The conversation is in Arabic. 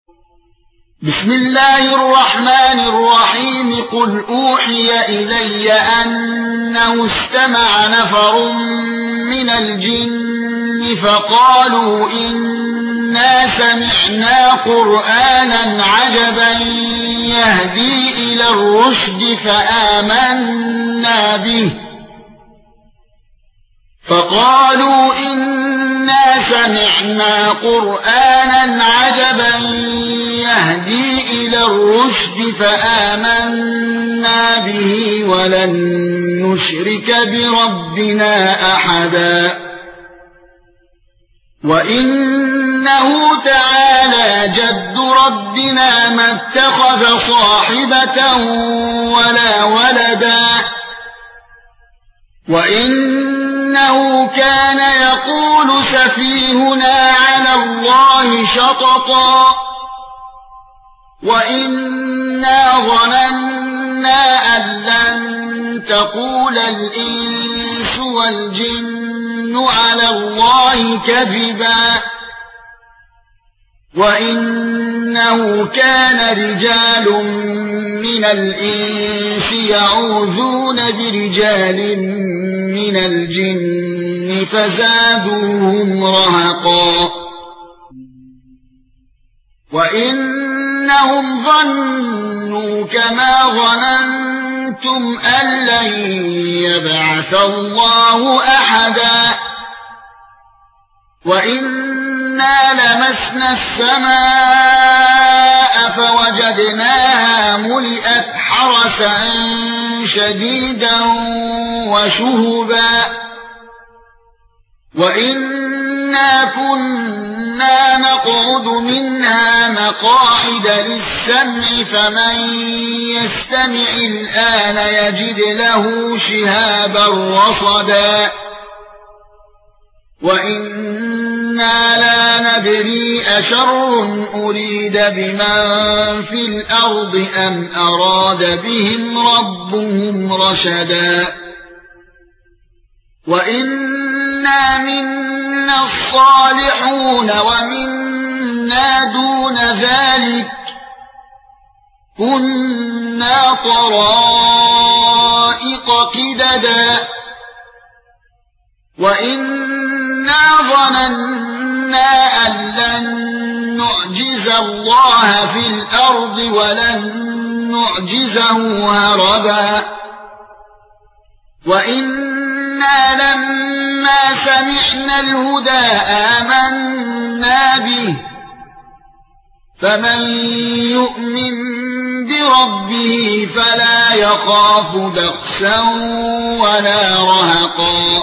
بسم الله الرحمن الرحيم قل اوحي الي انه استمع نفر من الجن فقالوا إنا سمعنا قرآنا عجبا يهدي إلى الرشد فآمنا به ولن نشرك بربنا أحدا وإنه تعالى جد ربنا ما اتخذ صاحبة ولا ولدا وإنه كان يقول سفيهنا على الله شططا وإنا ظننا أن لن تقول الإنس والجن على الله كذبا وإنه كان رجال من الإنس يعوذون برجال من الجن فزادوهم رهقا وإنهم ظنوا كما ظننتم أن لن يبعث الله أحدا وإنا لمسنا السماء فوجدناها ملئت حرسا شديدا وشهبا وإنا كنا نقعد منها مقاعد للسمع فمن يستمع الآن يجد له شهابا رصدا وإنا لا ندري أشر أريد بمن في الأرض أم أراد بهم ربهم رشدا وإنا منا الصالحون ومنا دون ذلك كنا طرائق قددا وإنا ظننا أن لن نعجز الله في الأرض ولن نعجزه هربا وإنا لما سمعنا الهدى آمنا به فمن يؤمن بربه فلا يخاف بخسا ولا رهقا